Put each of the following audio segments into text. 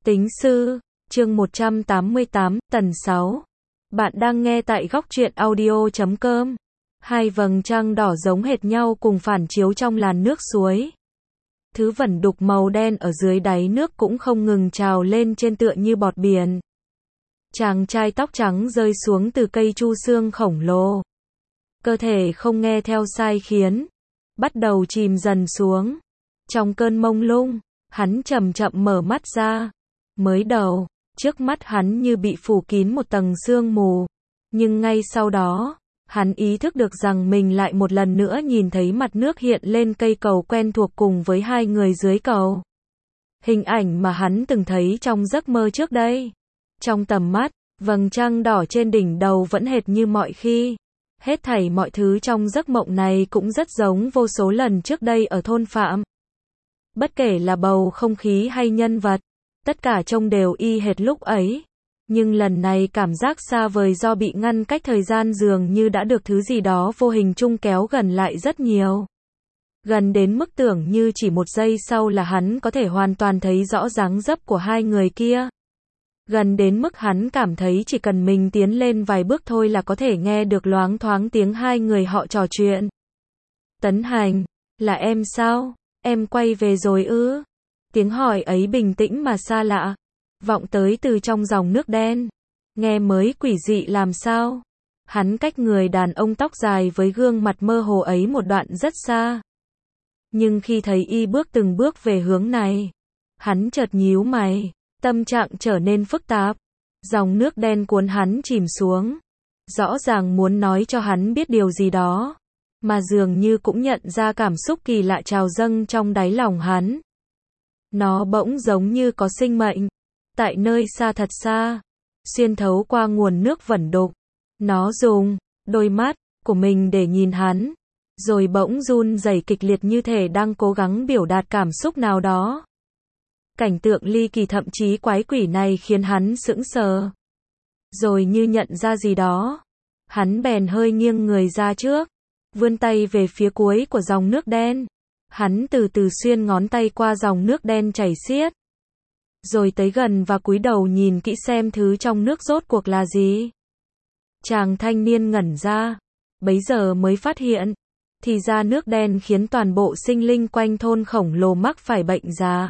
Tính sư, chương 188, tần 6. Bạn đang nghe tại góc truyện audio.com. Hai vầng trăng đỏ giống hệt nhau cùng phản chiếu trong làn nước suối. Thứ vẩn đục màu đen ở dưới đáy nước cũng không ngừng trào lên trên tựa như bọt biển. Chàng trai tóc trắng rơi xuống từ cây chu xương khổng lồ. Cơ thể không nghe theo sai khiến, bắt đầu chìm dần xuống. Trong cơn mông lung, hắn chậm chậm mở mắt ra. Mới đầu, trước mắt hắn như bị phủ kín một tầng sương mù. Nhưng ngay sau đó, hắn ý thức được rằng mình lại một lần nữa nhìn thấy mặt nước hiện lên cây cầu quen thuộc cùng với hai người dưới cầu. Hình ảnh mà hắn từng thấy trong giấc mơ trước đây. Trong tầm mắt, vầng trăng đỏ trên đỉnh đầu vẫn hệt như mọi khi. Hết thảy mọi thứ trong giấc mộng này cũng rất giống vô số lần trước đây ở thôn Phạm. Bất kể là bầu không khí hay nhân vật, tất cả trông đều y hệt lúc ấy. Nhưng lần này cảm giác xa vời do bị ngăn cách thời gian dường như đã được thứ gì đó vô hình chung kéo gần lại rất nhiều. Gần đến mức tưởng như chỉ một giây sau là hắn có thể hoàn toàn thấy rõ dáng dấp của hai người kia. Gần đến mức hắn cảm thấy chỉ cần mình tiến lên vài bước thôi là có thể nghe được loáng thoáng tiếng hai người họ trò chuyện. Tấn Hành, là em sao? Em quay về rồi ư? Tiếng hỏi ấy bình tĩnh mà xa lạ, vọng tới từ trong dòng nước đen. Nghe mới quỷ dị làm sao? Hắn cách người đàn ông tóc dài với gương mặt mơ hồ ấy một đoạn rất xa. Nhưng khi thấy y bước từng bước về hướng này, hắn chợt nhíu mày, tâm trạng trở nên phức tạp. Dòng nước đen cuốn hắn chìm xuống, rõ ràng muốn nói cho hắn biết điều gì đó, mà dường như cũng nhận ra cảm xúc kỳ lạ trào dâng trong đáy lòng hắn. Nó bỗng giống như có sinh mệnh, tại nơi xa thật xa, xuyên thấu qua nguồn nước vẩn đục. Nó dùng đôi mắt của mình để nhìn hắn, rồi bỗng run rẩy kịch liệt như thể đang cố gắng biểu đạt cảm xúc nào đó. Cảnh tượng ly kỳ thậm chí quái quỷ này khiến hắn sững sờ. Rồi như nhận ra gì đó, hắn bèn hơi nghiêng người ra trước, vươn tay về phía cuối của dòng nước đen. Hắn từ từ xuyên ngón tay qua dòng nước đen chảy xiết, rồi tới gần và cúi đầu nhìn kỹ xem thứ trong nước rốt cuộc là gì. Chàng thanh niên ngẩn ra, bấy giờ mới phát hiện, thì ra nước đen khiến toàn bộ sinh linh quanh thôn khổng lồ mắc phải bệnh già.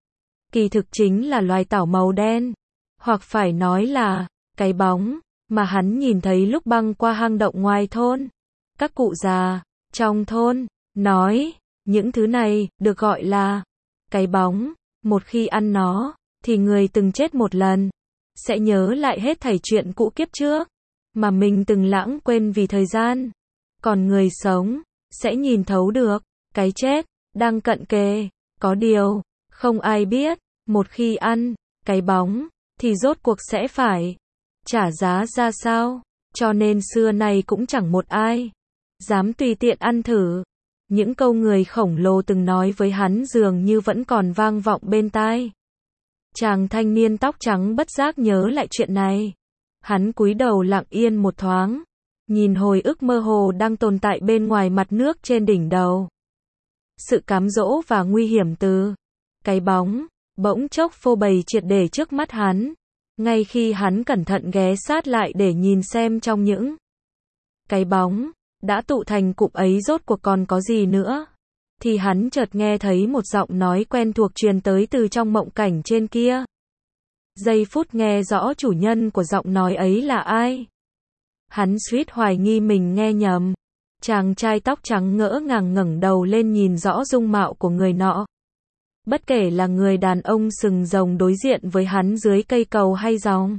Kỳ thực chính là loài tảo màu đen, hoặc phải nói là cái bóng mà hắn nhìn thấy lúc băng qua hang động ngoài thôn. Các cụ già trong thôn nói, những thứ này được gọi là cái bóng. Một khi ăn nó, thì người từng chết một lần sẽ nhớ lại hết thảy chuyện cũ kiếp trước mà mình từng lãng quên vì thời gian. Còn người sống sẽ nhìn thấu được cái chết đang cận kề. Có điều không ai biết, một khi ăn cái bóng thì rốt cuộc sẽ phải trả giá ra sao. Cho nên xưa nay cũng chẳng một ai dám tùy tiện ăn thử. Những câu người khổng lồ từng nói với hắn dường như vẫn còn vang vọng bên tai. Chàng thanh niên tóc trắng bất giác nhớ lại chuyện này. Hắn cúi đầu lặng yên một thoáng, nhìn hồi ức mơ hồ đang tồn tại bên ngoài mặt nước trên đỉnh đầu. Sự cám dỗ và nguy hiểm từ cái bóng bỗng chốc phô bày triệt để trước mắt hắn. Ngay khi hắn cẩn thận ghé sát lại để nhìn xem trong những cái bóng đã tụ thành cụm ấy rốt cuộc còn có gì nữa, thì hắn chợt nghe thấy một giọng nói quen thuộc truyền tới từ trong mộng cảnh trên kia. Giây phút nghe rõ chủ nhân của giọng nói ấy là ai, hắn suýt hoài nghi mình nghe nhầm. Chàng trai tóc trắng ngỡ ngàng ngẩng đầu lên nhìn rõ dung mạo của người nọ. Bất kể là người đàn ông sừng rồng đối diện với hắn dưới cây cầu hay dòng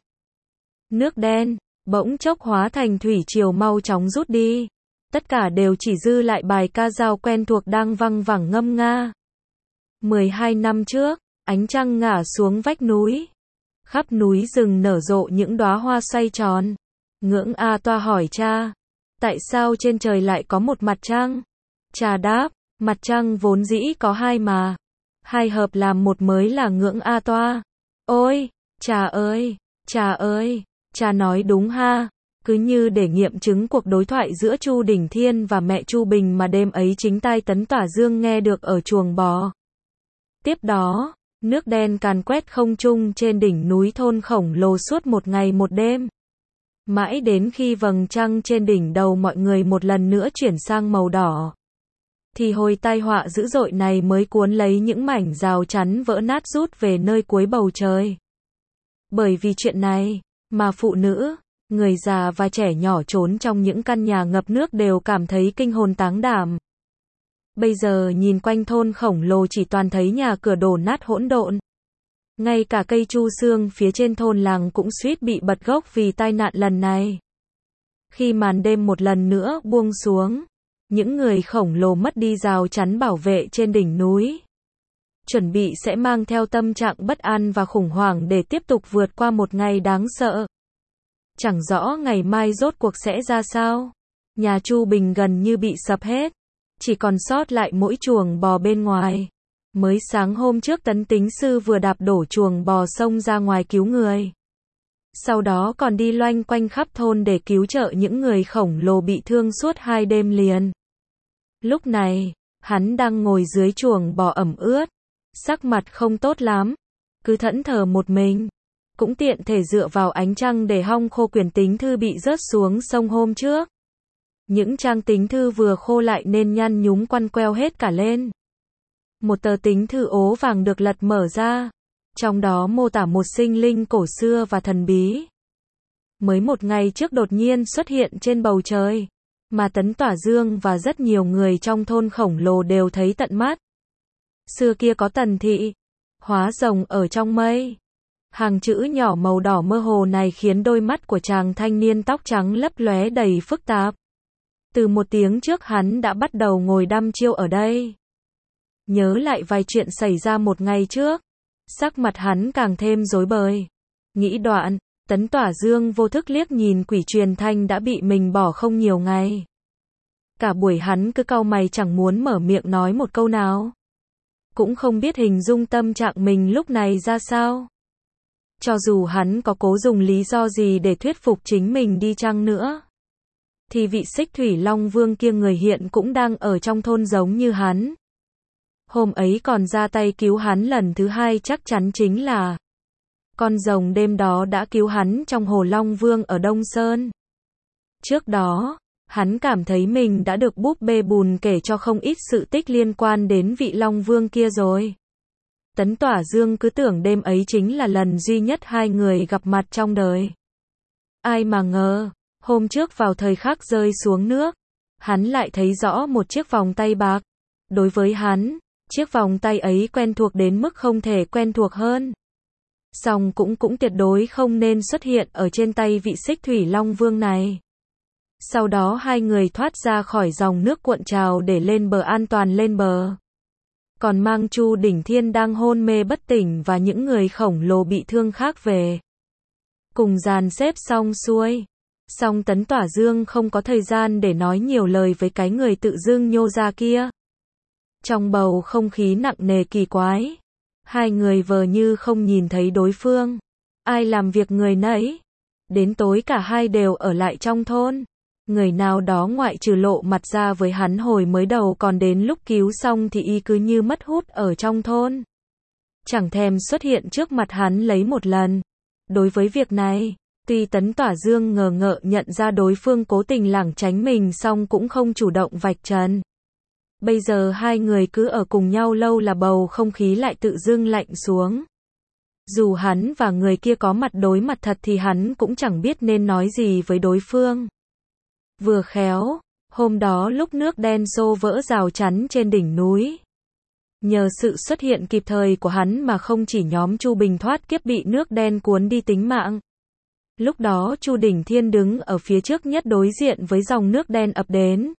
nước đen, bỗng chốc hóa thành thủy triều mau chóng rút đi. Tất cả đều chỉ dư lại bài ca dao quen thuộc đang văng vẳng ngâm nga. 12 năm trước, ánh trăng ngả xuống vách núi. Khắp núi rừng nở rộ những đóa hoa xoay tròn. Ngưỡng A Toa hỏi cha, tại sao trên trời lại có một mặt trăng? Cha đáp, mặt trăng vốn dĩ có hai mà. Hai hợp làm một mới là Ngưỡng A Toa. Ôi, cha ơi, cha nói đúng ha. Cứ như để nghiệm chứng cuộc đối thoại giữa Chu Đỉnh Thiên và mẹ Chu Bình mà đêm ấy chính tai Tấn Tỏa Dương nghe được ở chuồng bò. Tiếp đó, Nước đen càn quét không trung trên đỉnh núi thôn khổng lồ suốt một ngày một đêm. Mãi đến khi vầng trăng trên đỉnh đầu mọi người một lần nữa chuyển sang màu đỏ, thì hồi tai họa dữ dội này mới cuốn lấy những mảnh rào chắn vỡ nát rút về nơi cuối bầu trời. Bởi vì chuyện này, mà phụ nữ, người già và trẻ nhỏ trốn trong những căn nhà ngập nước đều cảm thấy kinh hồn táng đảm. Bây giờ nhìn quanh thôn khổng lồ chỉ toàn thấy nhà cửa đổ nát hỗn độn. Ngay cả cây chu xương phía trên thôn làng cũng suýt bị bật gốc vì tai nạn lần này. Khi màn đêm một lần nữa buông xuống, những người khổng lồ mất đi rào chắn bảo vệ trên đỉnh núi, chuẩn bị sẽ mang theo tâm trạng bất an và khủng hoảng để tiếp tục vượt qua một ngày đáng sợ. Chẳng rõ ngày mai rốt cuộc sẽ ra sao. Nhà Chu Bình gần như bị sập hết, chỉ còn sót lại mỗi chuồng bò bên ngoài. Mới sáng hôm trước Tấn Tính Sư vừa đạp đổ chuồng bò xông ra ngoài cứu người. Sau đó còn đi loanh quanh khắp thôn để cứu trợ những người khổng lồ bị thương suốt 2 đêm liền. Lúc này, hắn đang ngồi dưới chuồng bò ẩm ướt, sắc mặt không tốt lắm, cứ thẫn thờ một mình. Cũng tiện thể dựa vào ánh trăng để hong khô quyển tính thư bị rớt xuống sông hôm trước. Những trang tính thư vừa khô lại nên nhăn nhúm quăn queo hết cả lên. Một tờ tính thư ố vàng được lật mở ra, trong đó mô tả một sinh linh cổ xưa và thần bí. Mới một ngày trước đột nhiên xuất hiện trên bầu trời, mà Tấn Tỏa Dương và rất nhiều người trong thôn khổng lồ đều thấy tận mắt. Xưa kia có Tần Thị, hóa rồng ở trong mây. Hàng chữ nhỏ màu đỏ mơ hồ này khiến đôi mắt của chàng thanh niên tóc trắng lấp lóe đầy phức tạp. Từ một tiếng trước hắn đã bắt đầu ngồi đăm chiêu ở đây. Nhớ lại vài chuyện xảy ra một ngày trước, sắc mặt hắn càng thêm rối bời. Nghĩ đoạn, Tấn Tỏa Dương vô thức liếc nhìn quỷ truyền thanh đã bị mình bỏ không nhiều ngày. Cả buổi hắn cứ cau mày chẳng muốn mở miệng nói một câu nào. Cũng không biết hình dung tâm trạng mình lúc này ra sao. Cho dù hắn có cố dùng lý do gì để thuyết phục chính mình đi chăng nữa, thì vị Xích Thủy Long Vương kia người hiện cũng đang ở trong thôn giống như hắn. Hôm ấy còn ra tay cứu hắn lần thứ 2 chắc chắn chính là con rồng đêm đó đã cứu hắn trong Hồ Long Vương ở Đông Sơn. Trước đó, hắn cảm thấy mình đã được búp bê Bùn kể cho không ít sự tích liên quan đến vị Long Vương kia rồi. Tấn Tỏa Dương cứ tưởng đêm ấy chính là lần duy nhất hai người gặp mặt trong đời. Ai mà ngờ, hôm trước vào thời khắc rơi xuống nước, hắn lại thấy rõ một chiếc vòng tay bạc. Đối với hắn, chiếc vòng tay ấy quen thuộc đến mức không thể quen thuộc hơn. Song cũng tuyệt đối không nên xuất hiện ở trên tay vị Xích Thủy Long Vương này. Sau đó hai người thoát ra khỏi dòng nước cuộn trào để lên bờ an toàn lên bờ. Còn mang Chu Đỉnh Thiên đang hôn mê bất tỉnh và những người khổng lồ bị thương khác về. Cùng dàn xếp xong xuôi. Song Tấn Tỏa Dương không có thời gian để nói nhiều lời với cái người tự dưng nhô ra kia. Trong bầu không khí nặng nề kỳ quái, hai người vờ như không nhìn thấy đối phương. Ai làm việc người nấy. Đến tối cả hai đều ở lại trong thôn. Người nào đó ngoại trừ lộ mặt ra với hắn hồi mới đầu, còn đến lúc cứu xong thì y cứ như mất hút ở trong thôn. Chẳng thèm xuất hiện trước mặt hắn lấy một lần. Đối với việc này, tuy Tấn Tỏa Dương ngờ ngợ nhận ra đối phương cố tình lảng tránh mình, song cũng không chủ động vạch trần. Bây giờ hai người cứ ở cùng nhau lâu là bầu không khí lại tự dưng lạnh xuống. Dù hắn và người kia có mặt đối mặt thật thì hắn cũng chẳng biết nên nói gì với đối phương. Vừa khéo, hôm đó lúc nước đen xô vỡ rào chắn trên đỉnh núi, nhờ sự xuất hiện kịp thời của hắn mà không chỉ nhóm Chu Bình thoát kiếp bị nước đen cuốn đi tính mạng. Lúc đó Chu Đỉnh Thiên đứng ở phía trước nhất đối diện với dòng nước đen ập đến.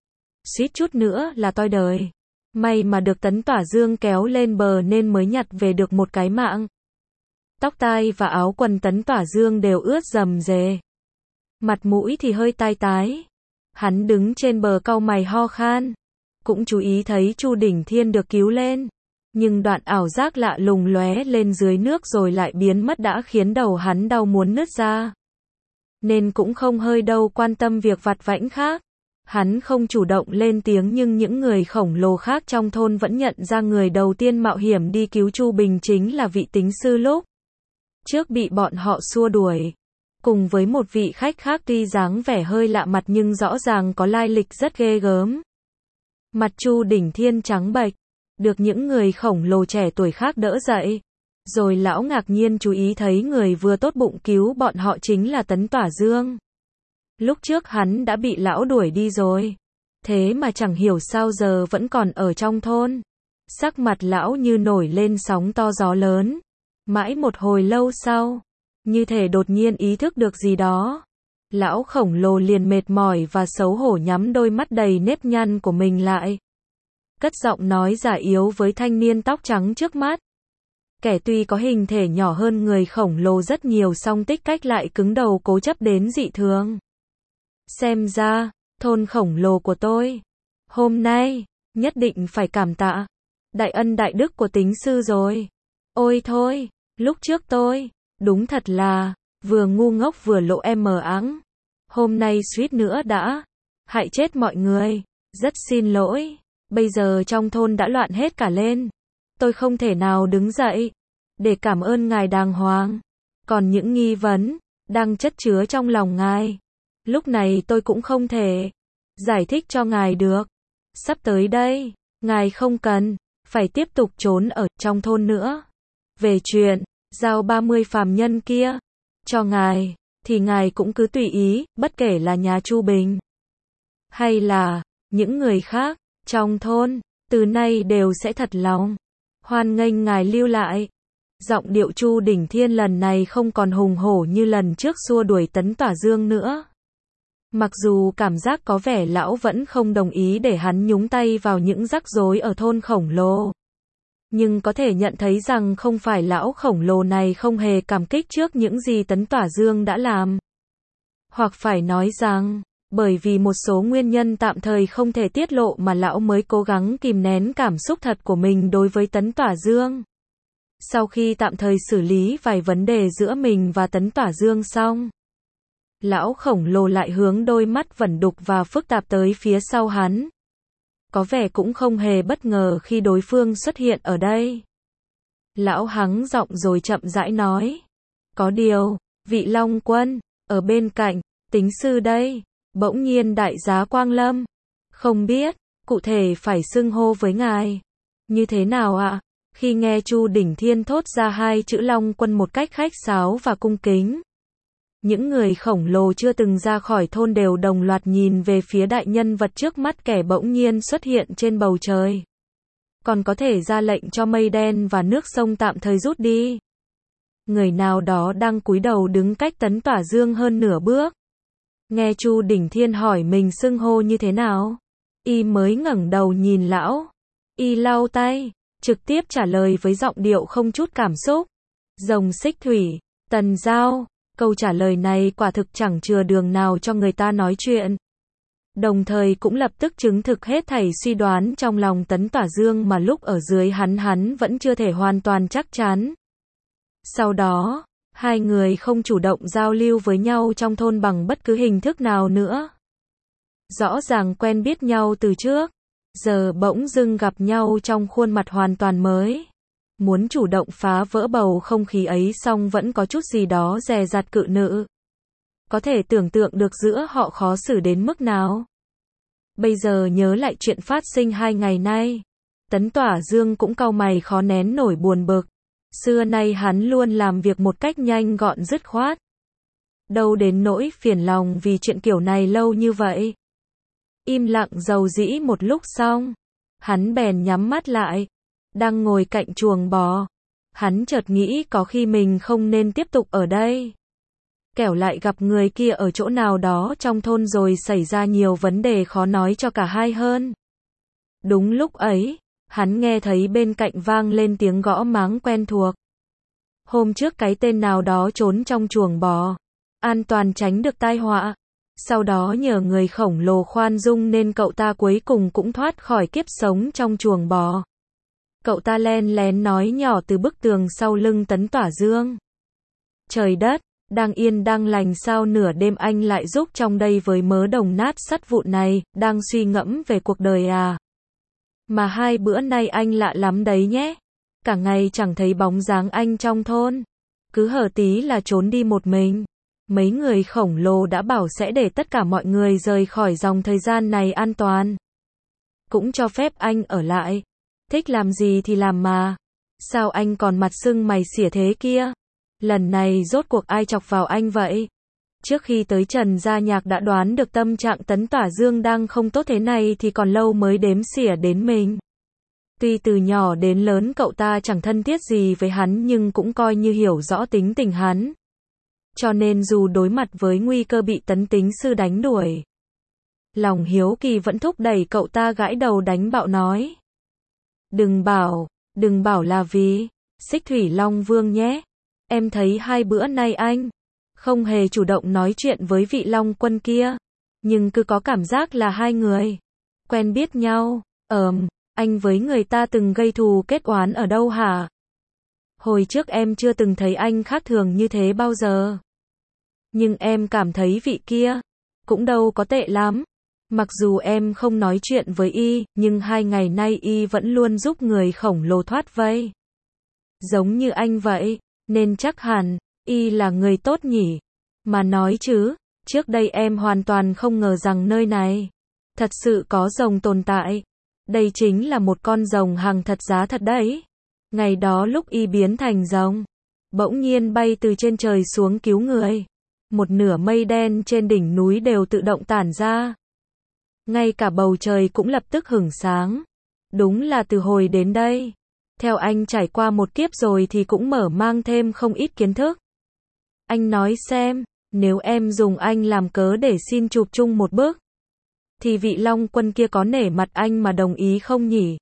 Suýt chút nữa là toi đời. May mà được Tấn Tỏa Dương kéo lên bờ nên mới nhặt về được một cái mạng. Tóc tai và áo quần Tấn Tỏa Dương đều ướt rầm rề. Mặt mũi thì hơi tai tái. Hắn đứng trên bờ cau mày ho khan. Cũng chú ý thấy Chu Đỉnh Thiên được cứu lên. Nhưng đoạn ảo giác lạ lùng lóe lên dưới nước rồi lại biến mất đã khiến đầu hắn đau muốn nứt ra. Nên cũng không hơi đâu quan tâm việc vặt vãnh khác. Hắn không chủ động lên tiếng nhưng những người khổng lồ khác trong thôn vẫn nhận ra người đầu tiên mạo hiểm đi cứu Chu Bình chính là vị tính sư lúc trước bị bọn họ xua đuổi. Cùng với một vị khách khác tuy dáng vẻ hơi lạ mặt nhưng rõ ràng có lai lịch rất ghê gớm. Mặt Chu Đỉnh Thiên trắng bệch, được những người khổng lồ trẻ tuổi khác đỡ dậy. Rồi lão ngạc nhiên chú ý thấy người vừa tốt bụng cứu bọn họ chính là Tấn Tỏa Dương. Lúc trước hắn đã bị lão đuổi đi rồi. Thế mà chẳng hiểu sao giờ vẫn còn ở trong thôn. Sắc mặt lão như nổi lên sóng to gió lớn. Mãi một hồi lâu sau, như thể đột nhiên ý thức được gì đó. Lão khổng lồ liền mệt mỏi và xấu hổ nhắm đôi mắt đầy nếp nhăn của mình lại. Cất giọng nói già yếu với thanh niên tóc trắng trước mắt. Kẻ tuy có hình thể nhỏ hơn người khổng lồ rất nhiều song tích cách lại cứng đầu cố chấp đến dị thường. Xem ra, thôn khổng lồ của tôi, hôm nay, nhất định phải cảm tạ đại ân đại đức của tính sư rồi. Ôi thôi, lúc trước tôi, đúng thật là, vừa ngu ngốc vừa lộ mờ áng. Hôm nay suýt nữa đã hại chết mọi người, rất xin lỗi. Bây giờ trong thôn đã loạn hết cả lên. Tôi không thể nào đứng dậy để cảm ơn ngài đàng hoàng. Còn những nghi vấn đang chất chứa trong lòng ngài, lúc này tôi cũng không thể giải thích cho ngài được. Sắp tới đây, ngài không cần phải tiếp tục trốn ở trong thôn nữa. Về chuyện giao 30 phàm nhân kia cho ngài, thì ngài cũng cứ tùy ý, bất kể là nhà Chu Bình hay là những người khác trong thôn, từ nay đều sẽ thật lòng hoan nghênh ngài lưu lại. Giọng điệu Chu Đỉnh Thiên lần này không còn hùng hổ như lần trước xua đuổi Tấn Tỏa Dương nữa. Mặc dù cảm giác có vẻ lão vẫn không đồng ý để hắn nhúng tay vào những rắc rối ở thôn khổng lồ. Nhưng có thể nhận thấy rằng không phải lão khổng lồ này không hề cảm kích trước những gì Tấn Tỏa Dương đã làm. Hoặc phải nói rằng, bởi vì một số nguyên nhân tạm thời không thể tiết lộ mà lão mới cố gắng kìm nén cảm xúc thật của mình đối với Tấn Tỏa Dương. Sau khi tạm thời xử lý vài vấn đề giữa mình và Tấn Tỏa Dương xong, lão khổng lồ lại hướng đôi mắt vẩn đục và phức tạp tới phía sau hắn. Có vẻ cũng không hề bất ngờ khi đối phương xuất hiện ở đây. Lão hắng giọng rồi chậm rãi nói. Có điều, vị Long Quân, ở bên cạnh, tính sư đây, bỗng nhiên đại giá Quang Lâm. Không biết, cụ thể phải xưng hô với ngài như thế nào ạ? Khi nghe Chu Đỉnh Thiên thốt ra hai chữ Long Quân một cách khách sáo và cung kính, những người khổng lồ chưa từng ra khỏi thôn đều đồng loạt nhìn về phía đại nhân vật trước mắt, kẻ bỗng nhiên xuất hiện trên bầu trời. Còn có thể ra lệnh cho mây đen và nước sông tạm thời rút đi. Người nào đó đang cúi đầu đứng cách Tấn Tỏa Dương hơn nửa bước. Nghe Chu Đỉnh Thiên hỏi mình xưng hô như thế nào, y mới ngẩng đầu nhìn lão. Y lau tay, trực tiếp trả lời với giọng điệu không chút cảm xúc. Rồng Xích Thủy, Tần Giao. Câu trả lời này quả thực chẳng chừa đường nào cho người ta nói chuyện. Đồng thời cũng lập tức chứng thực hết thảy suy đoán trong lòng Tấn Tỏa Dương mà lúc ở dưới hắn vẫn chưa thể hoàn toàn chắc chắn. Sau đó, hai người không chủ động giao lưu với nhau trong thôn bằng bất cứ hình thức nào nữa. Rõ ràng quen biết nhau từ trước, giờ bỗng dưng gặp nhau trong khuôn mặt hoàn toàn mới. Muốn chủ động phá vỡ bầu không khí ấy xong vẫn có chút gì đó dè dặt cự nữ. Có thể tưởng tượng được giữa họ khó xử đến mức nào. Bây giờ nhớ lại chuyện phát sinh 2 ngày nay, Tấn Tỏa Dương cũng cau mày khó nén nổi buồn bực. Xưa nay hắn luôn làm việc một cách nhanh gọn dứt khoát. Đâu đến nỗi phiền lòng vì chuyện kiểu này lâu như vậy. Im lặng dầu dĩ một lúc xong, hắn bèn nhắm mắt lại. Đang ngồi cạnh chuồng bò, hắn chợt nghĩ có khi mình không nên tiếp tục ở đây. Kẻo lại gặp người kia ở chỗ nào đó trong thôn rồi xảy ra nhiều vấn đề khó nói cho cả hai hơn. Đúng lúc ấy, hắn nghe thấy bên cạnh vang lên tiếng gõ máng quen thuộc. Hôm trước cái tên nào đó trốn trong chuồng bò, an toàn tránh được tai họa. Sau đó nhờ người khổng lồ khoan dung nên cậu ta cuối cùng cũng thoát khỏi kiếp sống trong chuồng bò. Cậu ta len lén nói nhỏ từ bức tường sau lưng Tấn Tỏa Dương. Trời đất, Đang yên đang lành sao nửa đêm anh lại giúp trong đây với mớ đồng nát sắt vụn này, đang suy ngẫm về cuộc đời à. Mà 2 bữa nay anh lạ lắm đấy nhé. Cả ngày chẳng thấy bóng dáng anh trong thôn. Cứ hở tí là trốn đi một mình. Mấy người khổng lồ đã bảo sẽ để tất cả mọi người rời khỏi dòng thời gian này an toàn. Cũng cho phép anh ở lại. Thích làm gì thì làm mà. Sao anh còn mặt sưng mày xỉa thế kia? Lần này rốt cuộc ai chọc vào anh vậy? Trước khi tới Trần Gia Nhạc đã đoán được tâm trạng Tấn Tỏa Dương đang không tốt thế này thì còn lâu mới đếm xỉa đến mình. Tuy từ nhỏ đến lớn cậu ta chẳng thân thiết gì với hắn nhưng cũng coi như hiểu rõ tính tình hắn. Cho nên dù đối mặt với nguy cơ bị Tấn Tính Sư đánh đuổi, lòng hiếu kỳ vẫn thúc đẩy cậu ta gãi đầu đánh bạo nói. Đừng bảo là vì Xích Thủy Long Vương nhé. Em thấy 2 bữa nay anh không hề chủ động nói chuyện với vị Long Quân kia, nhưng cứ có cảm giác là 2 người quen biết nhau. Anh với người ta từng gây thù kết oán ở đâu hả? Hồi trước em chưa từng thấy anh khác thường như thế bao giờ. Nhưng em cảm thấy vị kia cũng đâu có tệ lắm. Mặc dù em không nói chuyện với y, nhưng 2 ngày nay y vẫn luôn giúp người khổng lồ thoát vây. Giống như anh vậy, nên chắc hẳn y là người tốt nhỉ. Mà nói chứ, trước đây em hoàn toàn không ngờ rằng nơi này thật sự có rồng tồn tại. Đây chính là một con rồng hàng thật giá thật đấy. Ngày đó lúc y biến thành rồng, bỗng nhiên bay từ trên trời xuống cứu người. Một nửa mây đen trên đỉnh núi đều tự động tản ra. Ngay cả bầu trời cũng lập tức hửng sáng. Đúng là từ hồi đến đây, theo anh trải qua một kiếp rồi thì cũng mở mang thêm không ít kiến thức. Anh nói xem, nếu em dùng anh làm cớ để xin chụp chung một bức, thì vị Long Quân kia có nể mặt anh mà đồng ý không nhỉ?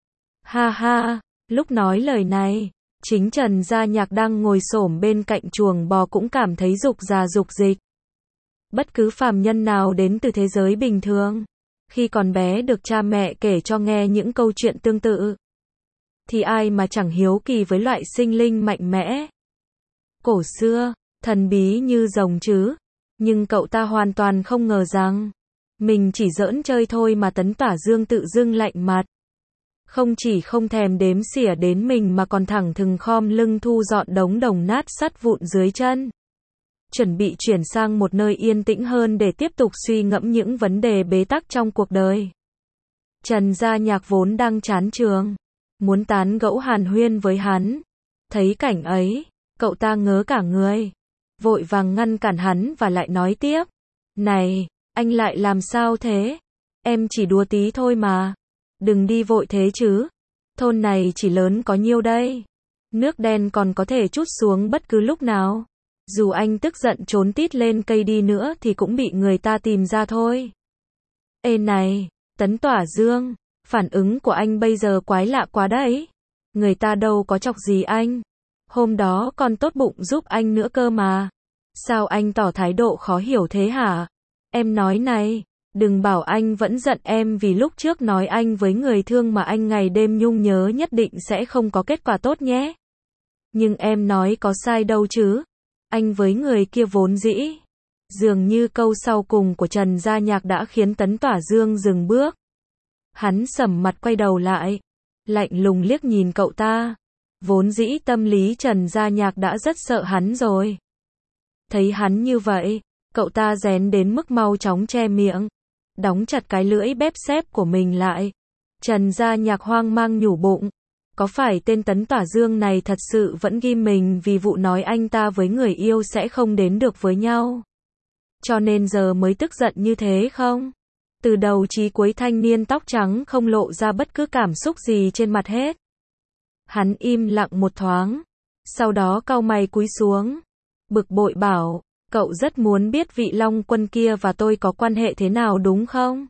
Ha ha, lúc nói lời này, chính Trần Gia Nhạc đang ngồi xổm bên cạnh chuồng bò cũng cảm thấy dục già dục dịch. Bất cứ phàm nhân nào đến từ thế giới bình thường, khi còn bé được cha mẹ kể cho nghe những câu chuyện tương tự, thì ai mà chẳng hiếu kỳ với loại sinh linh mạnh mẽ, cổ xưa, thần bí như rồng chứ. Nhưng cậu ta hoàn toàn không ngờ rằng mình chỉ giỡn chơi thôi mà Tấn Tỏa Dương tự dưng lạnh mặt. Không chỉ không thèm đếm xỉa đến mình mà còn thẳng thừng khom lưng thu dọn đống đồng nát sắt vụn dưới chân. Chuẩn bị chuyển sang một nơi yên tĩnh hơn để tiếp tục suy ngẫm những vấn đề bế tắc trong cuộc đời. Trần Gia Nhạc vốn đang chán trường, muốn tán gẫu hàn huyên với hắn. Thấy cảnh ấy, cậu ta ngớ cả người, vội vàng ngăn cản hắn và lại nói tiếp. Này, anh lại làm sao thế? Em chỉ đùa tí thôi mà. Đừng đi vội thế chứ. Thôn này chỉ lớn có nhiêu đây. Nước đen còn có thể trút xuống bất cứ lúc nào. Dù anh tức giận trốn tít lên cây đi nữa thì cũng bị người ta tìm ra thôi. Ê này, Tấn Tỏa Dương, phản ứng của anh bây giờ quái lạ quá đấy. Người ta đâu có chọc gì anh. Hôm đó còn tốt bụng giúp anh nữa cơ mà. Sao anh tỏ thái độ khó hiểu thế hả? Em nói này, đừng bảo anh vẫn giận em vì lúc trước nói anh với người thương mà anh ngày đêm nhung nhớ nhất định sẽ không có kết quả tốt nhé. Nhưng em nói có sai đâu chứ. Anh với người kia vốn dĩ. Dường như câu sau cùng của Trần Gia Nhạc đã khiến Tấn Tỏa Dương dừng bước. Hắn sầm mặt quay đầu lại, lạnh lùng liếc nhìn cậu ta. Vốn dĩ tâm lý Trần Gia Nhạc đã rất sợ hắn rồi. Thấy hắn như vậy, cậu ta rén đến mức mau chóng che miệng, đóng chặt cái lưỡi bép xép của mình lại. Trần Gia Nhạc hoang mang nhủ bụng, có phải tên Tấn Tỏa Dương này thật sự vẫn ghim mình vì vụ nói anh ta với người yêu sẽ không đến được với nhau, cho nên giờ mới tức giận như thế không? Từ đầu chí cuối thanh niên tóc trắng không lộ ra bất cứ cảm xúc gì trên mặt hết. Hắn im lặng một thoáng, sau đó cau mày cúi xuống, bực bội bảo, cậu rất muốn biết vị Long Quân kia và tôi có quan hệ thế nào đúng không?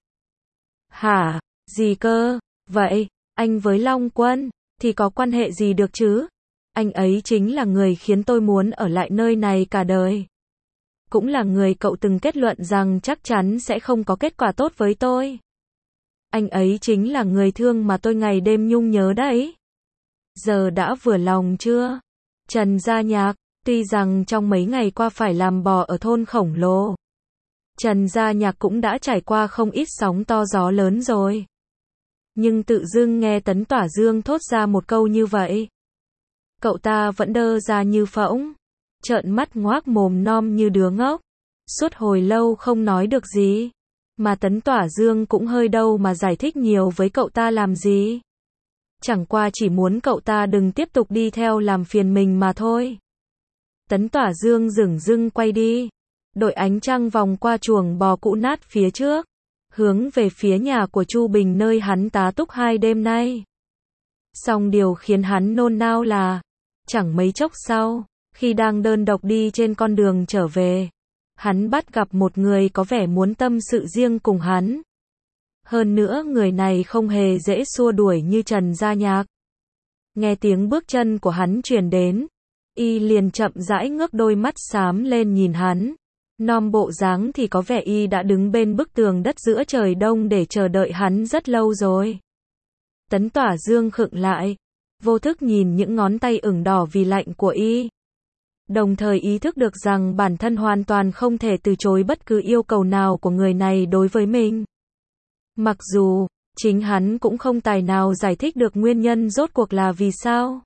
Hả, gì cơ? Vậy, anh với Long Quân thì có quan hệ gì được chứ? Anh ấy chính là người khiến tôi muốn ở lại nơi này cả đời. Cũng là người cậu từng kết luận rằng chắc chắn sẽ không có kết quả tốt với tôi. Anh ấy chính là người thương mà tôi ngày đêm nhung nhớ đấy. Giờ đã vừa lòng chưa? Trần Gia Nhạc, Tuy rằng trong mấy ngày qua phải làm bò ở thôn khổng lồ, Trần Gia Nhạc cũng đã trải qua không ít sóng to gió lớn rồi. Nhưng tự dưng nghe Tấn Tỏa Dương thốt ra một câu như vậy, cậu ta vẫn đơ ra như phỗng, trợn mắt ngoác mồm nom như đứa ngốc, suốt hồi lâu không nói được gì. Mà Tấn Tỏa Dương cũng hơi đâu mà giải thích nhiều với cậu ta làm gì. Chẳng qua chỉ muốn cậu ta đừng tiếp tục đi theo làm phiền mình mà thôi. Tấn Tỏa Dương dửng dưng quay đi, đội ánh trăng vòng qua chuồng bò cũ nát phía trước, hướng về phía nhà của Chu Bình nơi hắn tá túc 2 đêm nay. Song điều khiến hắn nôn nao là, chẳng mấy chốc sau, khi đang đơn độc đi trên con đường trở về, hắn bắt gặp một người có vẻ muốn tâm sự riêng cùng hắn. Hơn nữa người này không hề dễ xua đuổi như Trần Gia Nhạc. Nghe tiếng bước chân của hắn truyền đến, y liền chậm rãi ngước đôi mắt xám lên nhìn hắn. Nom bộ dáng thì có vẻ y đã đứng bên bức tường đất giữa trời đông để chờ đợi hắn rất lâu rồi. Tấn Tỏa Dương khựng lại, vô thức nhìn những ngón tay ửng đỏ vì lạnh của y. Đồng thời ý thức được rằng bản thân hoàn toàn không thể từ chối bất cứ yêu cầu nào của người này đối với mình. Mặc dù, chính hắn cũng không tài nào giải thích được nguyên nhân rốt cuộc là vì sao.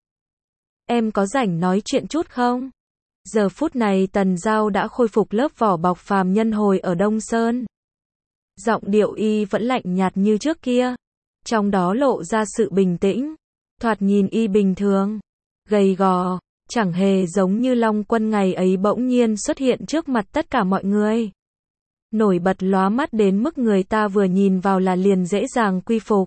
Em có rảnh nói chuyện chút không? Giờ phút này Tần Giao đã khôi phục lớp vỏ bọc phàm nhân hồi ở Đông Sơn. Giọng điệu y vẫn lạnh nhạt như trước kia, trong đó lộ ra sự bình tĩnh. Thoạt nhìn y bình thường, gầy gò, chẳng hề giống như Long Quân ngày ấy bỗng nhiên xuất hiện trước mặt tất cả mọi người. Nổi bật lóa mắt đến mức người ta vừa nhìn vào là liền dễ dàng quy phục.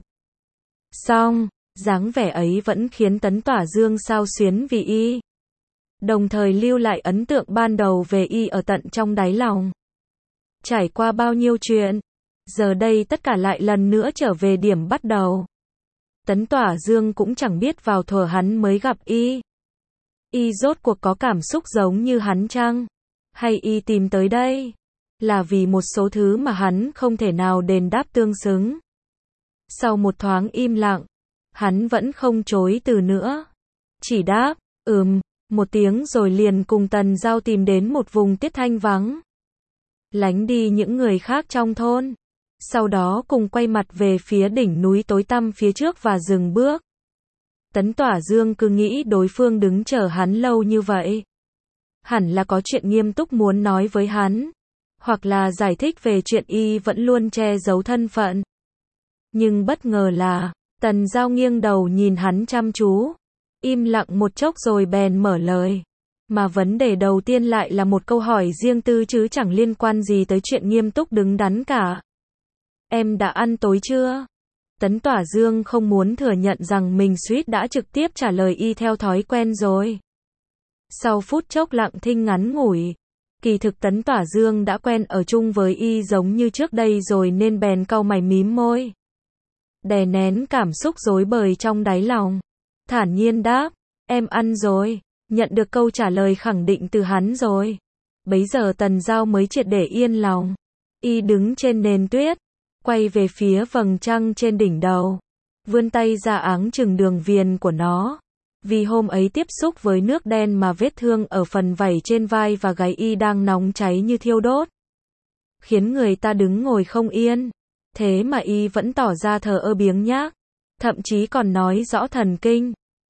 Song, dáng vẻ ấy vẫn khiến Tấn Tỏa Dương xao xuyến vì y. Đồng thời lưu lại ấn tượng ban đầu về y ở tận trong đáy lòng. Trải qua bao nhiêu chuyện, giờ đây tất cả lại lần nữa trở về điểm bắt đầu. Tấn Tỏa Dương cũng chẳng biết vào thuở hắn mới gặp y. Y rốt cuộc có cảm xúc giống như hắn chăng? Hay y tìm tới đây là vì một số thứ mà hắn không thể nào đền đáp tương xứng? Sau một thoáng im lặng, hắn vẫn không chối từ nữa. Chỉ đáp, một tiếng rồi liền cùng Tần Giao tìm đến một vùng tiết thanh vắng. Lánh đi những người khác trong thôn. Sau đó cùng quay mặt về phía đỉnh núi tối tăm phía trước và dừng bước. Tấn Tỏa Dương cứ nghĩ đối phương đứng chờ hắn lâu như vậy, hẳn là có chuyện nghiêm túc muốn nói với hắn, hoặc là giải thích về chuyện y vẫn luôn che giấu thân phận. Nhưng bất ngờ là, Tần Giao nghiêng đầu nhìn hắn chăm chú, im lặng một chốc rồi bèn mở lời. Mà vấn đề đầu tiên lại là một câu hỏi riêng tư chứ chẳng liên quan gì tới chuyện nghiêm túc đứng đắn cả. Em đã ăn tối chưa? Tấn Tỏa Dương không muốn thừa nhận rằng mình suýt đã trực tiếp trả lời y theo thói quen rồi. Sau phút chốc lặng thinh ngắn ngủi, kỳ thực Tấn Tỏa Dương đã quen ở chung với y giống như trước đây rồi nên bèn cau mày mím môi. Đè nén cảm xúc rối bời trong đáy lòng, thản nhiên đáp, em ăn rồi. Nhận được câu trả lời khẳng định từ hắn rồi. Bấy giờ Tần Giao mới triệt để yên lòng. Y đứng trên nền tuyết, quay về phía vầng trăng trên đỉnh đầu, vươn tay ra áng chừng đường viền của nó. Vì hôm ấy tiếp xúc với nước đen mà vết thương ở phần vảy trên vai và gáy y đang nóng cháy như thiêu đốt, khiến người ta đứng ngồi không yên. Thế mà y vẫn tỏ ra thờ ơ biếng nhác, thậm chí còn nói rõ thần kinh.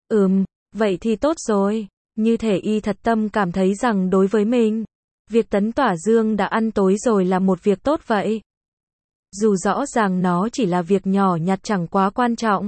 Vậy thì tốt rồi. Như thể y thật tâm cảm thấy rằng đối với mình, việc Tấn Tỏa Dương đã ăn tối rồi là một việc tốt vậy. Dù rõ ràng nó chỉ là việc nhỏ nhặt chẳng quá quan trọng.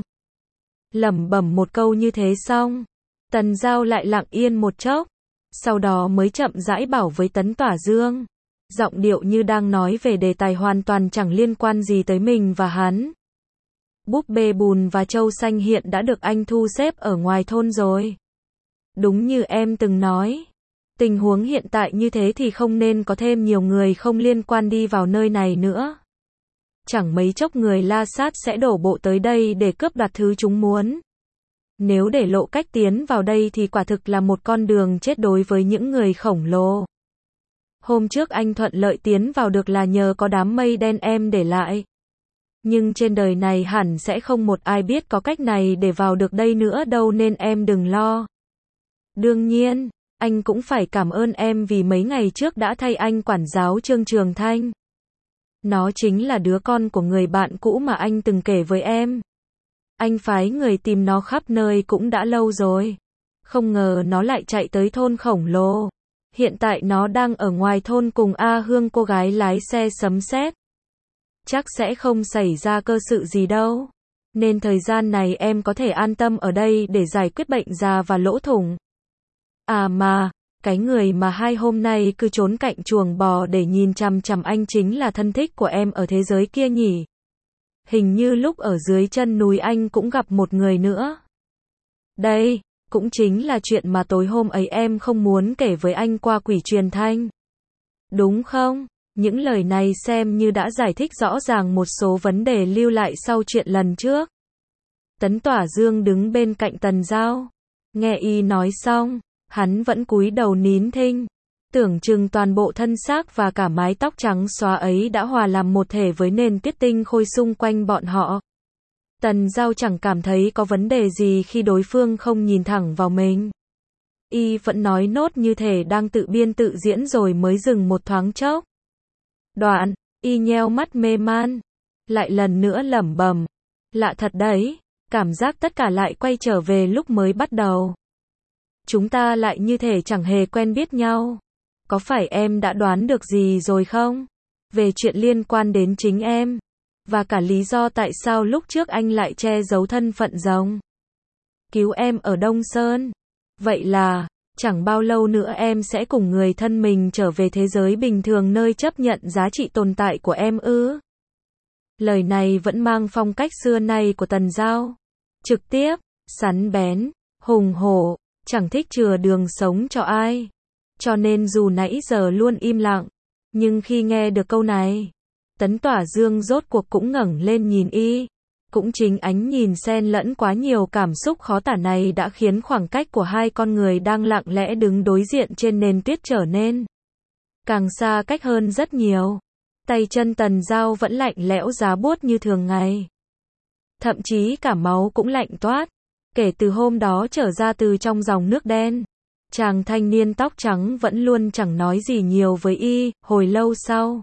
Lẩm bẩm một câu như thế xong, Tần Giao lại lặng yên một chốc, sau đó mới chậm rãi bảo với Tấn Tỏa Dương, giọng điệu như đang nói về đề tài hoàn toàn chẳng liên quan gì tới mình và hắn. Búp bê bùn và trâu xanh hiện đã được anh thu xếp ở ngoài thôn rồi. Đúng như em từng nói, tình huống hiện tại như thế thì không nên có thêm nhiều người không liên quan đi vào nơi này nữa. Chẳng mấy chốc người La Sát sẽ đổ bộ tới đây để cướp đoạt thứ chúng muốn. Nếu để lộ cách tiến vào đây thì quả thực là một con đường chết đối với những người khổng lồ. Hôm trước anh thuận lợi tiến vào được là nhờ có đám mây đen em để lại. Nhưng trên đời này hẳn sẽ không một ai biết có cách này để vào được đây nữa đâu nên em đừng lo. Đương nhiên, Anh cũng phải cảm ơn em vì mấy ngày trước đã thay anh quản giáo Trương Trường Thanh. Nó chính là đứa con của người bạn cũ mà anh từng kể với em. Anh phái người tìm nó khắp nơi cũng đã lâu rồi. Không ngờ nó lại chạy tới thôn khổng lồ. Hiện tại nó đang ở ngoài thôn cùng A Hương cô gái lái xe sấm sét. Chắc sẽ không xảy ra cơ sự gì đâu. Nên thời gian này em có thể an tâm ở đây để giải quyết bệnh già và lỗ thủng. À mà, cái người mà 2 hôm nay cứ trốn cạnh chuồng bò để nhìn chằm chằm anh chính là thân thích của em ở thế giới kia nhỉ? Hình như lúc ở dưới chân núi anh cũng gặp một người nữa. Đây, cũng chính là chuyện mà tối hôm ấy em không muốn kể với anh qua quỷ truyền thanh. Đúng không? Những lời này xem như đã giải thích rõ ràng một số vấn đề lưu lại sau chuyện lần trước. Tấn Tỏa Dương đứng bên cạnh Tần Giao. Nghe y nói xong, hắn vẫn cúi đầu nín thinh. Tưởng chừng toàn bộ thân xác và cả mái tóc trắng xóa ấy đã hòa làm một thể với nền tuyết tinh khôi xung quanh bọn họ. Tần Giao chẳng cảm thấy có vấn đề gì khi đối phương không nhìn thẳng vào mình. Y vẫn nói nốt như thể đang tự biên tự diễn rồi mới dừng một thoáng chốc. Đoạn, y nheo mắt mê man. Lại lần nữa lẩm bẩm. Lạ thật đấy, cảm giác tất cả lại quay trở về lúc mới bắt đầu. Chúng ta lại như thể chẳng hề quen biết nhau. Có phải em đã đoán được gì rồi không? Về chuyện liên quan đến chính em. Và cả lý do tại sao lúc trước anh lại che giấu thân phận rồng. Cứu em ở Đông Sơn. Vậy là, chẳng bao lâu nữa em sẽ cùng người thân mình trở về thế giới bình thường nơi chấp nhận giá trị tồn tại của em ư? Lời này vẫn mang phong cách xưa nay của Tần Giao. Trực tiếp, sắn bén, hùng hổ, chẳng thích chừa đường sống cho ai. Cho nên dù nãy giờ luôn im lặng, nhưng khi nghe được câu này, Tấn Tỏa Dương rốt cuộc cũng ngẩng lên nhìn y. Cũng chính ánh nhìn xen lẫn quá nhiều cảm xúc khó tả này đã khiến khoảng cách của hai con người đang lặng lẽ đứng đối diện trên nền tuyết trở nên càng xa cách hơn rất nhiều. Tay chân Tần Giao vẫn lạnh lẽo giá buốt như thường ngày. Thậm chí cả máu cũng lạnh toát. Kể từ hôm đó trở ra từ trong dòng nước đen, chàng thanh niên tóc trắng vẫn luôn chẳng nói gì nhiều với y. Hồi lâu sau,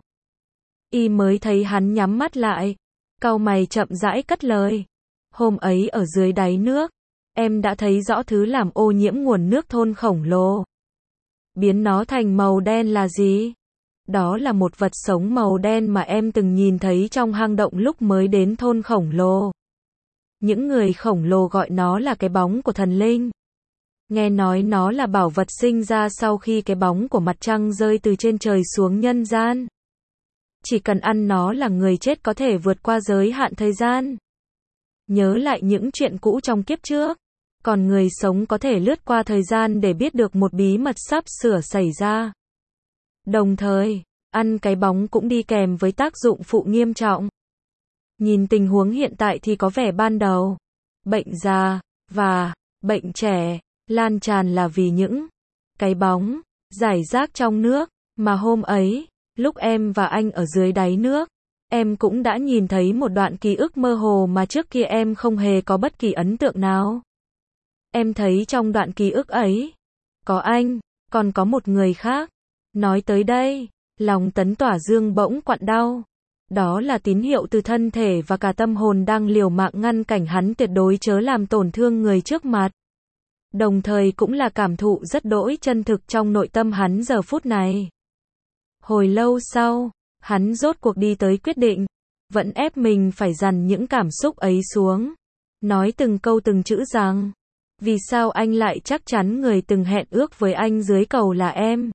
y mới thấy hắn nhắm mắt lại, cau mày chậm rãi cất lời. Hôm ấy ở dưới đáy nước, em đã thấy rõ thứ làm ô nhiễm nguồn nước thôn khổng lồ. Biến nó thành màu đen là gì? Đó là một vật sống màu đen mà em từng nhìn thấy trong hang động lúc mới đến thôn khổng lồ. Những người khổng lồ gọi nó là cái bóng của thần linh. Nghe nói nó là bảo vật sinh ra sau khi cái bóng của mặt trăng rơi từ trên trời xuống nhân gian. Chỉ cần ăn nó là người chết có thể vượt qua giới hạn thời gian. Nhớ lại những chuyện cũ trong kiếp trước. Còn người sống có thể lướt qua thời gian để biết được một bí mật sắp sửa xảy ra. Đồng thời, ăn cái bóng cũng đi kèm với tác dụng phụ nghiêm trọng. Nhìn tình huống hiện tại thì có vẻ ban đầu, bệnh già và bệnh trẻ lan tràn là vì những cái bóng rải rác trong nước mà hôm ấy, lúc em và anh ở dưới đáy nước, em cũng đã nhìn thấy một đoạn ký ức mơ hồ mà trước kia em không hề có bất kỳ ấn tượng nào. Em thấy trong đoạn ký ức ấy, có anh, còn có một người khác. Nói tới đây, lòng Tấn Tỏa Dương bỗng quặn đau. Đó là tín hiệu từ thân thể và cả tâm hồn đang liều mạng ngăn cảnh hắn tuyệt đối chớ làm tổn thương người trước mặt. Đồng thời cũng là cảm thụ rất đỗi chân thực trong nội tâm hắn giờ phút này. Hồi lâu sau, hắn rốt cuộc đi tới quyết định, vẫn ép mình phải dằn những cảm xúc ấy xuống. Nói từng câu từng chữ rằng, vì sao anh lại chắc chắn người từng hẹn ước với anh dưới cầu là em?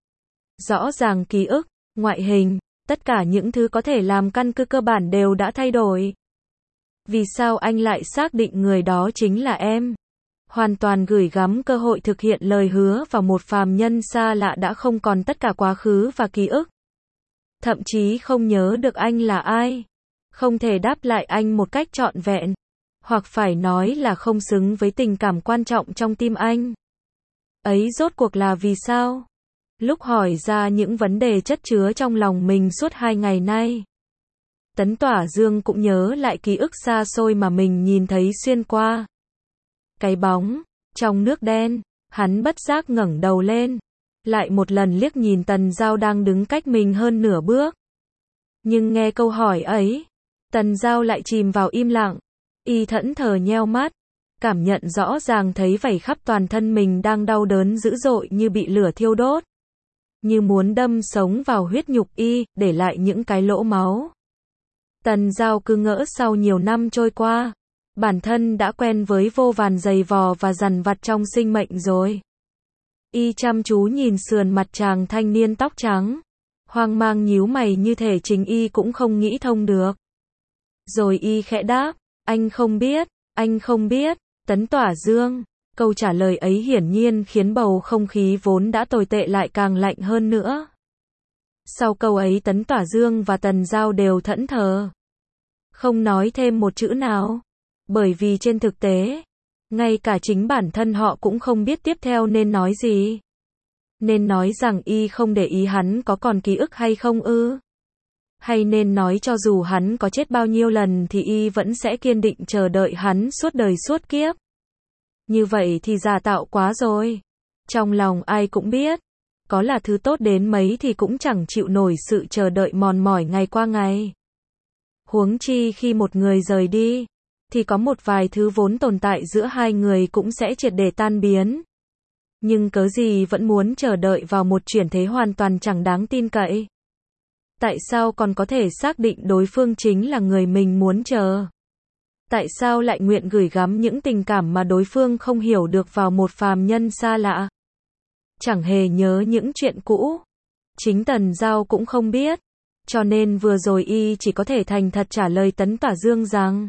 Rõ ràng ký ức, ngoại hình, tất cả những thứ có thể làm căn cứ cơ bản đều đã thay đổi. Vì sao anh lại xác định người đó chính là em? Hoàn toàn gửi gắm cơ hội thực hiện lời hứa vào một phàm nhân xa lạ đã không còn tất cả quá khứ và ký ức. Thậm chí không nhớ được anh là ai. Không thể đáp lại anh một cách trọn vẹn. Hoặc phải nói là không xứng với tình cảm quan trọng trong tim anh. Ấy rốt cuộc là vì sao? Lúc hỏi ra những vấn đề chất chứa trong lòng mình suốt 2 ngày nay, Tấn Tỏa Dương cũng nhớ lại ký ức xa xôi mà mình nhìn thấy xuyên qua cái bóng trong nước đen. Hắn bất giác ngẩng đầu lên, lại một lần liếc nhìn Tần Giao đang đứng cách mình hơn nửa bước. Nhưng nghe câu hỏi ấy, Tần Giao lại chìm vào im lặng. Y thẫn thờ nheo mắt, cảm nhận rõ ràng thấy vảy khắp toàn thân mình đang đau đớn dữ dội như bị lửa thiêu đốt. Như muốn đâm sống vào huyết nhục y, để lại những cái lỗ máu. Tần Giao cứ ngỡ sau nhiều năm trôi qua, bản thân đã quen với vô vàn giày vò và dằn vặt trong sinh mệnh rồi. Y chăm chú nhìn sườn mặt chàng thanh niên tóc trắng, hoang mang nhíu mày như thể chính y cũng không nghĩ thông được. Rồi y khẽ đáp, anh không biết, Tấn Tỏa Dương. Câu trả lời ấy hiển nhiên khiến bầu không khí vốn đã tồi tệ lại càng lạnh hơn nữa. Sau câu ấy Tấn Tỏa Dương và Tần Giao đều thẫn thờ, không nói thêm một chữ nào. Bởi vì trên thực tế, ngay cả chính bản thân họ cũng không biết tiếp theo nên nói gì. Nên nói rằng y không để ý hắn có còn ký ức hay không ư? Hay nên nói cho dù hắn có chết bao nhiêu lần thì y vẫn sẽ kiên định chờ đợi hắn suốt đời suốt kiếp? Như vậy thì giả tạo quá rồi. Trong lòng ai cũng biết, có là thứ tốt đến mấy thì cũng chẳng chịu nổi sự chờ đợi mòn mỏi ngày qua ngày. Huống chi khi một người rời đi, thì có một vài thứ vốn tồn tại giữa hai người cũng sẽ triệt để tan biến. Nhưng cớ gì vẫn muốn chờ đợi vào một chuyển thế hoàn toàn chẳng đáng tin cậy? Tại sao còn có thể xác định đối phương chính là người mình muốn chờ? Tại sao lại nguyện gửi gắm những tình cảm mà đối phương không hiểu được vào một phàm nhân xa lạ? Chẳng hề nhớ những chuyện cũ. Chính Tần Giao cũng không biết. Cho nên vừa rồi y chỉ có thể thành thật trả lời Tấn Tỏa Dương rằng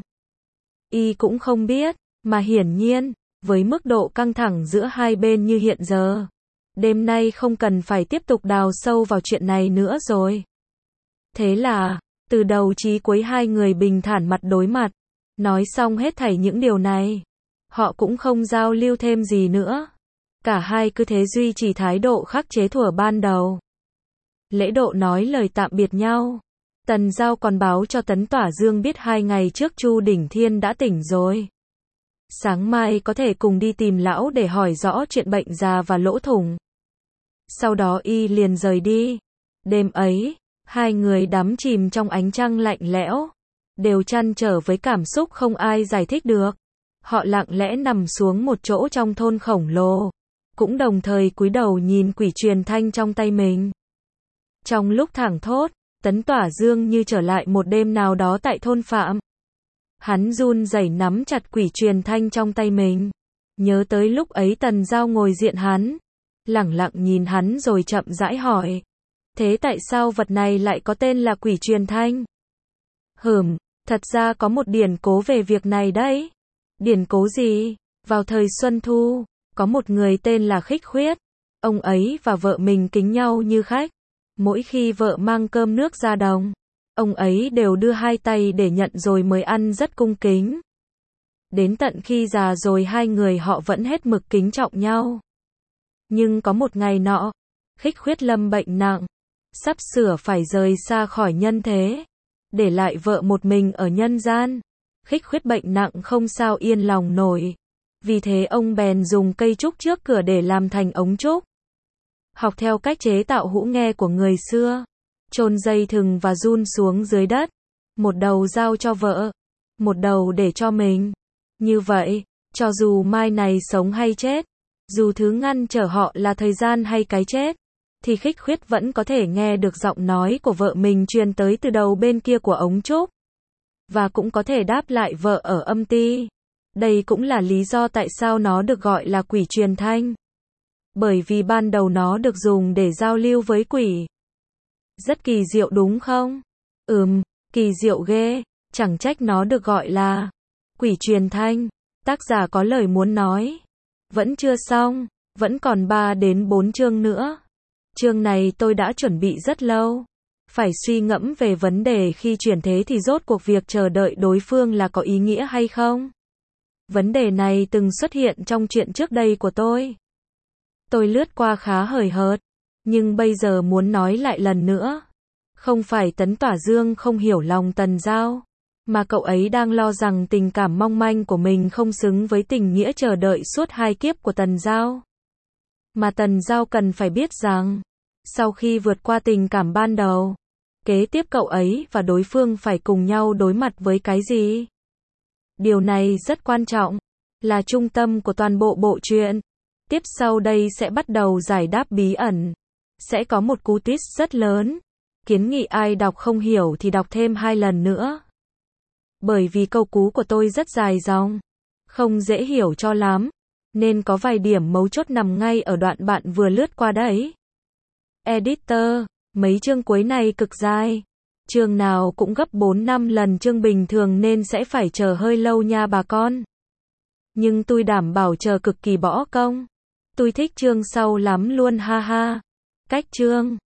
y cũng không biết, mà hiển nhiên, với mức độ căng thẳng giữa hai bên như hiện giờ, đêm nay không cần phải tiếp tục đào sâu vào chuyện này nữa rồi. Thế là, từ đầu chí cuối hai người bình thản mặt đối mặt, nói xong hết thảy những điều này. Họ cũng không giao lưu thêm gì nữa. Cả hai cứ thế duy trì thái độ khắc chế thuở ban đầu. Lễ độ nói lời tạm biệt nhau. Tần Giao còn báo cho Tấn Tỏa Dương biết 2 ngày trước Chu Đỉnh Thiên đã tỉnh rồi. Sáng mai có thể cùng đi tìm lão để hỏi rõ chuyện bệnh già và lỗ thủng. Sau đó y liền rời đi. Đêm ấy, hai người đắm chìm trong ánh trăng lạnh lẽo, đều trăn trở với cảm xúc không ai giải thích được. Họ lặng lẽ nằm xuống một chỗ trong thôn khổng lồ, cũng đồng thời cúi đầu nhìn quỷ truyền thanh trong tay mình. Trong lúc thảng thốt, Tấn Tỏa Dương như trở lại một đêm nào đó tại thôn Phạm. Hắn run rẩy nắm chặt quỷ truyền thanh trong tay mình. Nhớ tới lúc ấy Tần Giao ngồi diện hắn, lẳng lặng nhìn hắn rồi chậm rãi hỏi. Thế tại sao vật này lại có tên là quỷ truyền thanh? Thật ra có một điển cố về việc này đấy. Điển cố gì? Vào thời Xuân Thu, có một người tên là Khích Khuyết. Ông ấy và vợ mình kính nhau như khách. Mỗi khi vợ mang cơm nước ra đồng, ông ấy đều đưa hai tay để nhận rồi mới ăn rất cung kính. Đến tận khi già rồi hai người họ vẫn hết mực kính trọng nhau. Nhưng có một ngày nọ, Khích Khuyết lâm bệnh nặng, sắp sửa phải rời xa khỏi nhân thế, để lại vợ một mình ở nhân gian. Khích Khuyết bệnh nặng không sao yên lòng nổi. Vì thế ông bèn dùng cây trúc trước cửa để làm thành ống trúc. Học theo cách chế tạo hũ nghe của người xưa, chôn dây thừng và giun xuống dưới đất. Một đầu giao cho vợ, một đầu để cho mình. Như vậy, cho dù mai này sống hay chết, dù thứ ngăn trở họ là thời gian hay cái chết, thì Khích Khuyết vẫn có thể nghe được giọng nói của vợ mình truyền tới từ đầu bên kia của ống trúc. Và cũng có thể đáp lại vợ ở âm ti. Đây cũng là lý do tại sao nó được gọi là quỷ truyền thanh. Bởi vì ban đầu nó được dùng để giao lưu với quỷ. Rất kỳ diệu đúng không? Kỳ diệu ghê. Chẳng trách nó được gọi là quỷ truyền thanh. Tác giả có lời muốn nói. Vẫn chưa xong, vẫn còn 3 đến 4 chương nữa. Chương này tôi đã chuẩn bị rất lâu. Phải suy ngẫm về vấn đề khi chuyển thế thì rốt cuộc việc chờ đợi đối phương là có ý nghĩa hay không? Vấn đề này từng xuất hiện trong chuyện trước đây của tôi. Tôi lướt qua khá hời hợt, nhưng bây giờ muốn nói lại lần nữa. Không phải Tấn Tỏa Dương không hiểu lòng Tần Giao, mà cậu ấy đang lo rằng tình cảm mong manh của mình không xứng với tình nghĩa chờ đợi suốt 2 kiếp của Tần Giao. Mà Tần Giao cần phải biết rằng, sau khi vượt qua tình cảm ban đầu, kế tiếp cậu ấy và đối phương phải cùng nhau đối mặt với cái gì? Điều này rất quan trọng, là trung tâm của toàn bộ bộ truyện. Tiếp sau đây sẽ bắt đầu giải đáp bí ẩn. Sẽ có một cú twist rất lớn. Kiến nghị ai đọc không hiểu thì đọc thêm 2 lần nữa. Bởi vì câu cú của tôi rất dài dòng, không dễ hiểu cho lắm, nên có vài điểm mấu chốt nằm ngay ở đoạn bạn vừa lướt qua đấy. Editor, mấy chương cuối này cực dài. Chương nào cũng gấp 4-5 lần chương bình thường nên sẽ phải chờ hơi lâu nha bà con. Nhưng tôi đảm bảo chờ cực kỳ bỏ công. Tôi thích chương sau lắm luôn ha ha. Cách chương